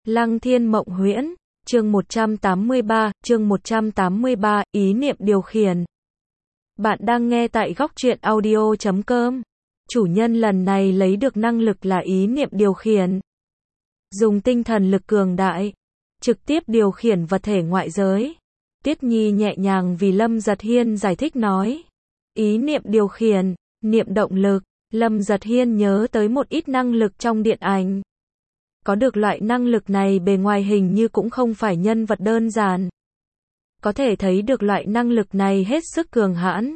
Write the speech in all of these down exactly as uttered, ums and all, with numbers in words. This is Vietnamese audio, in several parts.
Lăng Thiên Mộng Huyễn, chương một trăm tám mươi ba, chương một trăm tám mươi ba, ý niệm điều khiển. Bạn đang nghe tại góc truyện audio chấm com. Chủ nhân lần này lấy được năng lực là ý niệm điều khiển. Dùng tinh thần lực cường đại, trực tiếp điều khiển vật thể ngoại giới. Tiết Nhi nhẹ nhàng vì Lâm Giật Hiên giải thích nói. Ý niệm điều khiển, niệm động lực. Lâm Giật Hiên nhớ tới một ít năng lực trong điện ảnh. Có được loại năng lực này bề ngoài hình như cũng không phải nhân vật đơn giản. Có thể thấy được loại năng lực này hết sức cường hãn.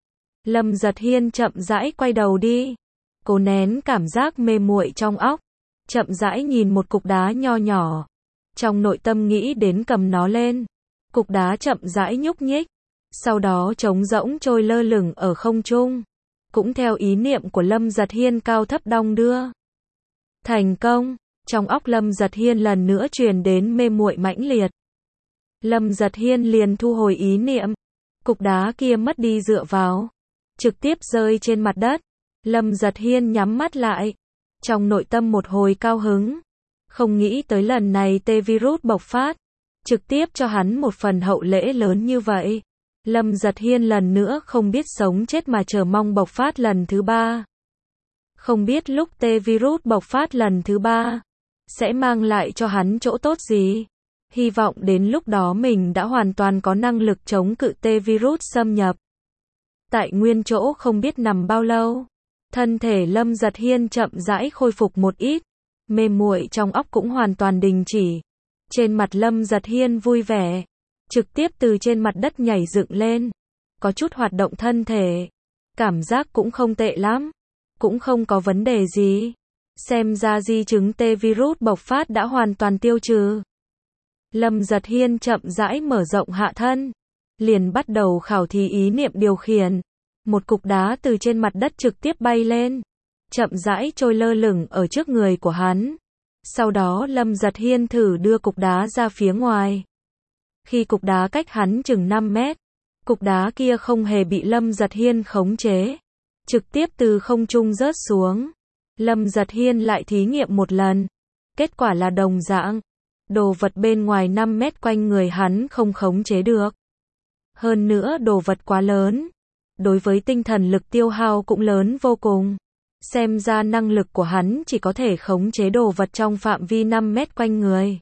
Lâm Giật Hiên chậm rãi quay đầu đi. Cố nén cảm giác mê muội trong óc. Chậm rãi nhìn một cục đá nho nhỏ. Trong nội tâm nghĩ đến cầm nó lên. Cục đá chậm rãi nhúc nhích. Sau đó trống rỗng trôi lơ lửng ở không trung. Cũng theo ý niệm của Lâm Giật Hiên cao thấp đong đưa. Thành công. Trong óc Lâm Giật Hiên lần nữa truyền đến mê muội mãnh liệt. Lâm Giật Hiên liền thu hồi ý niệm. Cục đá kia mất đi dựa vào. Trực tiếp rơi trên mặt đất. Lâm Giật Hiên nhắm mắt lại. Trong nội tâm một hồi cao hứng. Không nghĩ tới lần này T-virus bộc phát. Trực tiếp cho hắn một phần hậu lễ lớn như vậy. Lâm Giật Hiên lần nữa không biết sống chết mà chờ mong bộc phát lần thứ ba. Không biết lúc T-virus bộc phát lần thứ ba. Sẽ mang lại cho hắn chỗ tốt gì? Hy vọng đến lúc đó mình đã hoàn toàn có năng lực chống cự T-virus xâm nhập. Tại nguyên chỗ không biết nằm bao lâu. Thân thể Lâm Giật Hiên chậm rãi khôi phục một ít. Mê muội trong óc cũng hoàn toàn đình chỉ. Trên mặt Lâm Giật Hiên vui vẻ. Trực tiếp từ trên mặt đất nhảy dựng lên. Có chút hoạt động thân thể. Cảm giác cũng không tệ lắm. Cũng không có vấn đề gì. Xem ra di chứng T-virus bộc phát đã hoàn toàn tiêu trừ. Lâm Giật Hiên chậm rãi mở rộng hạ thân. Liền bắt đầu khảo thí ý niệm điều khiển. Một cục đá từ trên mặt đất trực tiếp bay lên. Chậm rãi trôi lơ lửng ở trước người của hắn. Sau đó Lâm Giật Hiên thử đưa cục đá ra phía ngoài. Khi cục đá cách hắn chừng năm mét. Cục đá kia không hề bị Lâm Giật Hiên khống chế. Trực tiếp từ không trung rớt xuống. Lâm Giật Hiên lại thí nghiệm một lần. Kết quả là đồng dạng. Đồ vật bên ngoài năm mét quanh người hắn không khống chế được. Hơn nữa đồ vật quá lớn. Đối với tinh thần lực tiêu hao cũng lớn vô cùng. Xem ra năng lực của hắn chỉ có thể khống chế đồ vật trong phạm vi năm mét quanh người.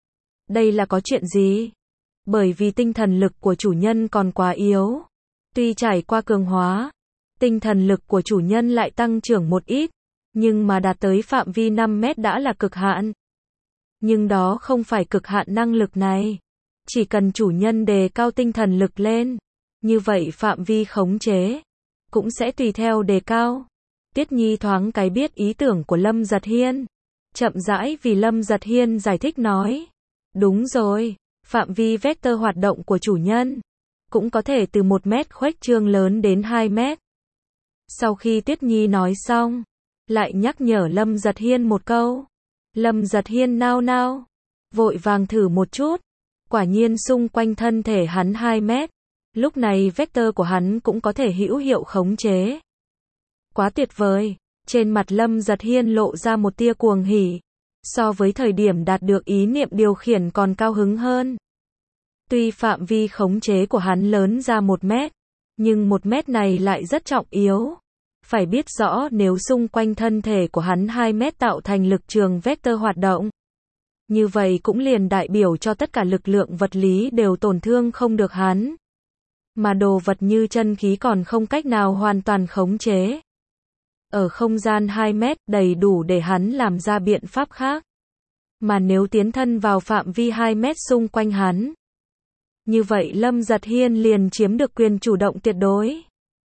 Đây là có chuyện gì? Bởi vì tinh thần lực của chủ nhân còn quá yếu. Tuy trải qua cường hóa, tinh thần lực của chủ nhân lại tăng trưởng một ít. Nhưng mà đạt tới phạm vi năm mét đã là cực hạn. Nhưng đó không phải cực hạn năng lực này. Chỉ cần chủ nhân đề cao tinh thần lực lên. Như vậy phạm vi khống chế cũng sẽ tùy theo đề cao. Tiết Nhi thoáng cái biết ý tưởng của Lâm Giật Hiên. Chậm rãi vì Lâm Giật Hiên giải thích nói. Đúng rồi, phạm vi vector hoạt động của chủ nhân cũng có thể từ một mét khuếch trương lớn đến hai mét. Sau khi Tiết Nhi nói xong, lại nhắc nhở Lâm Giật Hiên một câu. Lâm Giật Hiên nao nao, vội vàng thử một chút. Quả nhiên xung quanh thân thể hắn hai mét. Lúc này vector của hắn cũng có thể hữu hiệu khống chế. Quá tuyệt vời. Trên mặt Lâm Giật Hiên lộ ra một tia cuồng hỉ. So với thời điểm đạt được ý niệm điều khiển còn cao hứng hơn. Tuy phạm vi khống chế của hắn lớn ra một mét. Nhưng một mét này lại rất trọng yếu. Phải biết rõ nếu xung quanh thân thể của hắn hai mét tạo thành lực trường vector hoạt động. Như vậy cũng liền đại biểu cho tất cả lực lượng vật lý đều tổn thương không được hắn. Mà đồ vật như chân khí còn không cách nào hoàn toàn khống chế. Ở không gian hai mét đầy đủ để hắn làm ra biện pháp khác. Mà nếu tiến thân vào phạm vi hai mét xung quanh hắn. Như vậy Lâm Giật Hiên liền chiếm được quyền chủ động tuyệt đối.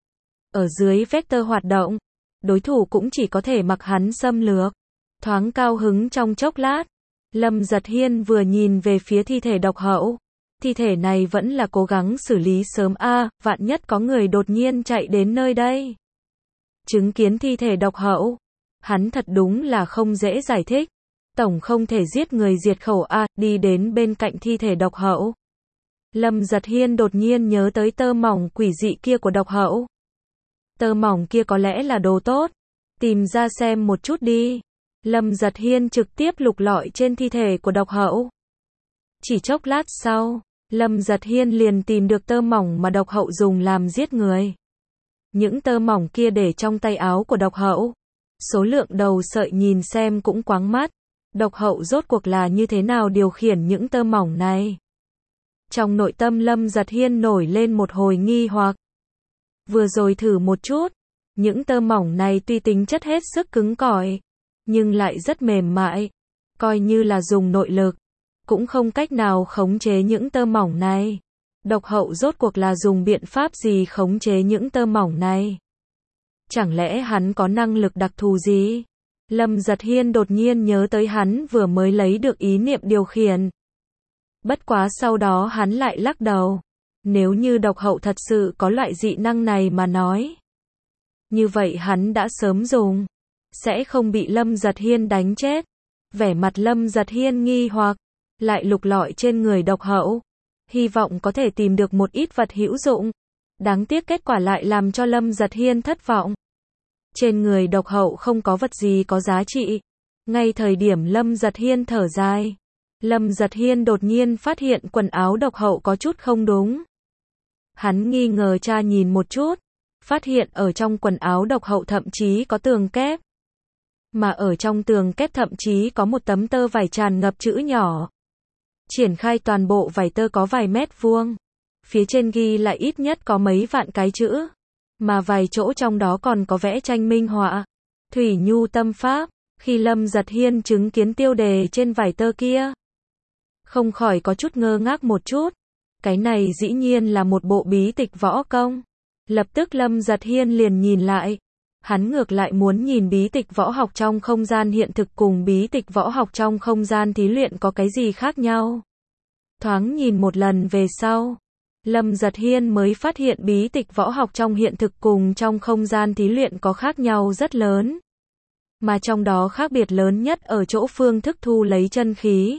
Ở dưới vector hoạt động, đối thủ cũng chỉ có thể mặc hắn xâm lược. Thoáng cao hứng trong chốc lát. Lâm Giật Hiên vừa nhìn về phía thi thể độc hậu. Thi thể này vẫn là cố gắng xử lý sớm a, à, vạn nhất có người đột nhiên chạy đến nơi đây. Chứng kiến thi thể độc hậu, hắn thật đúng là không dễ giải thích. Tổng không thể giết người diệt khẩu a, à, đi đến bên cạnh thi thể độc hậu. Lâm Giật Hiên đột nhiên nhớ tới tơ mỏng quỷ dị kia của độc hậu. Tơ mỏng kia có lẽ là đồ tốt. Tìm ra xem một chút đi. Lâm Giật Hiên trực tiếp lục lọi trên thi thể của độc hậu. Chỉ chốc lát sau, Lâm Giật Hiên liền tìm được tơ mỏng mà độc hậu dùng làm giết người. Những tơ mỏng kia để trong tay áo của độc hậu. Số lượng đầu sợi nhìn xem cũng quáng mắt. Độc hậu rốt cuộc là như thế nào điều khiển những tơ mỏng này? Trong nội tâm Lâm Giật Hiên nổi lên một hồi nghi hoặc. Vừa rồi thử một chút, những tơ mỏng này tuy tính chất hết sức cứng cỏi, nhưng lại rất mềm mại, coi như là dùng nội lực, cũng không cách nào khống chế những tơ mỏng này. Độc hậu rốt cuộc là dùng biện pháp gì khống chế những tơ mỏng này? Chẳng lẽ hắn có năng lực đặc thù gì? Lâm Giật Hiên đột nhiên nhớ tới hắn vừa mới lấy được ý niệm điều khiển. Bất quá sau đó hắn lại lắc đầu. Nếu như độc hậu thật sự có loại dị năng này mà nói, như vậy hắn đã sớm dùng, sẽ không bị Lâm Giật Hiên đánh chết. Vẻ mặt Lâm Giật Hiên nghi hoặc, lại lục lọi trên người độc hậu, hy vọng có thể tìm được một ít vật hữu dụng. Đáng tiếc kết quả lại làm cho Lâm Giật Hiên thất vọng. Trên người độc hậu không có vật gì có giá trị. Ngay thời điểm Lâm Giật Hiên thở dài, Lâm Giật Hiên đột nhiên phát hiện quần áo độc hậu có chút không đúng. Hắn nghi ngờ tra nhìn một chút, phát hiện ở trong quần áo độc hậu thậm chí có tường kép. Mà ở trong tường kép thậm chí có một tấm tơ vải tràn ngập chữ nhỏ. Triển khai toàn bộ vải tơ có vài mét vuông. Phía trên ghi lại ít nhất có mấy vạn cái chữ. Mà vài chỗ trong đó còn có vẽ tranh minh họa. Thủy Nhu tâm pháp. Khi Lâm Giật Hiên chứng kiến tiêu đề trên vải tơ kia, không khỏi có chút ngơ ngác một chút. Cái này dĩ nhiên là một bộ bí tịch võ công. Lập tức Lâm Giật Hiên liền nhìn lại. Hắn ngược lại muốn nhìn bí tịch võ học trong không gian hiện thực cùng bí tịch võ học trong không gian thí luyện có cái gì khác nhau. Thoáng nhìn một lần về sau, Lâm Giật Hiên mới phát hiện bí tịch võ học trong hiện thực cùng trong không gian thí luyện có khác nhau rất lớn. Mà trong đó khác biệt lớn nhất ở chỗ phương thức thu lấy chân khí.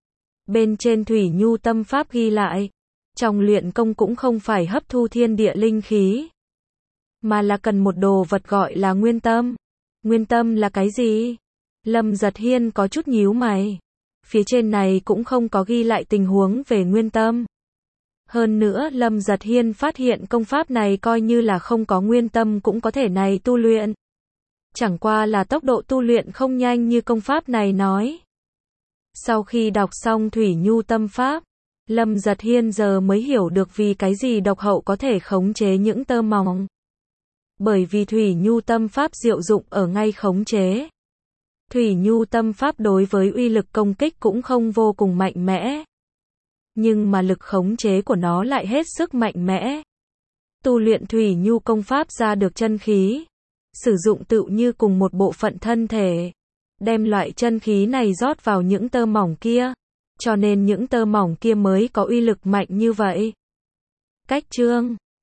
Bên trên Thủy Nhu tâm pháp ghi lại, trong luyện công cũng không phải hấp thu thiên địa linh khí, mà là cần một đồ vật gọi là nguyên tâm. Nguyên tâm là cái gì? Lâm Giật Hiên có chút nhíu mày. Phía trên này cũng không có ghi lại tình huống về nguyên tâm. Hơn nữa Lâm Giật Hiên phát hiện công pháp này coi như là không có nguyên tâm cũng có thể này tu luyện. Chẳng qua là tốc độ tu luyện không nhanh như công pháp này nói. Sau khi đọc xong Thủy Nhu tâm pháp, Lâm Giật Hiên giờ mới hiểu được vì cái gì độc hậu có thể khống chế những tơ mỏng. Bởi vì Thủy Nhu tâm pháp diệu dụng ở ngay khống chế. Thủy Nhu tâm pháp đối với uy lực công kích cũng không vô cùng mạnh mẽ. Nhưng mà lực khống chế của nó lại hết sức mạnh mẽ. Tu luyện Thủy Nhu công pháp ra được chân khí. Sử dụng tựu như cùng một bộ phận thân thể. Đem loại chân khí này rót vào những tơ mỏng kia. Cho nên những tơ mỏng kia mới có uy lực mạnh như vậy. Cách chương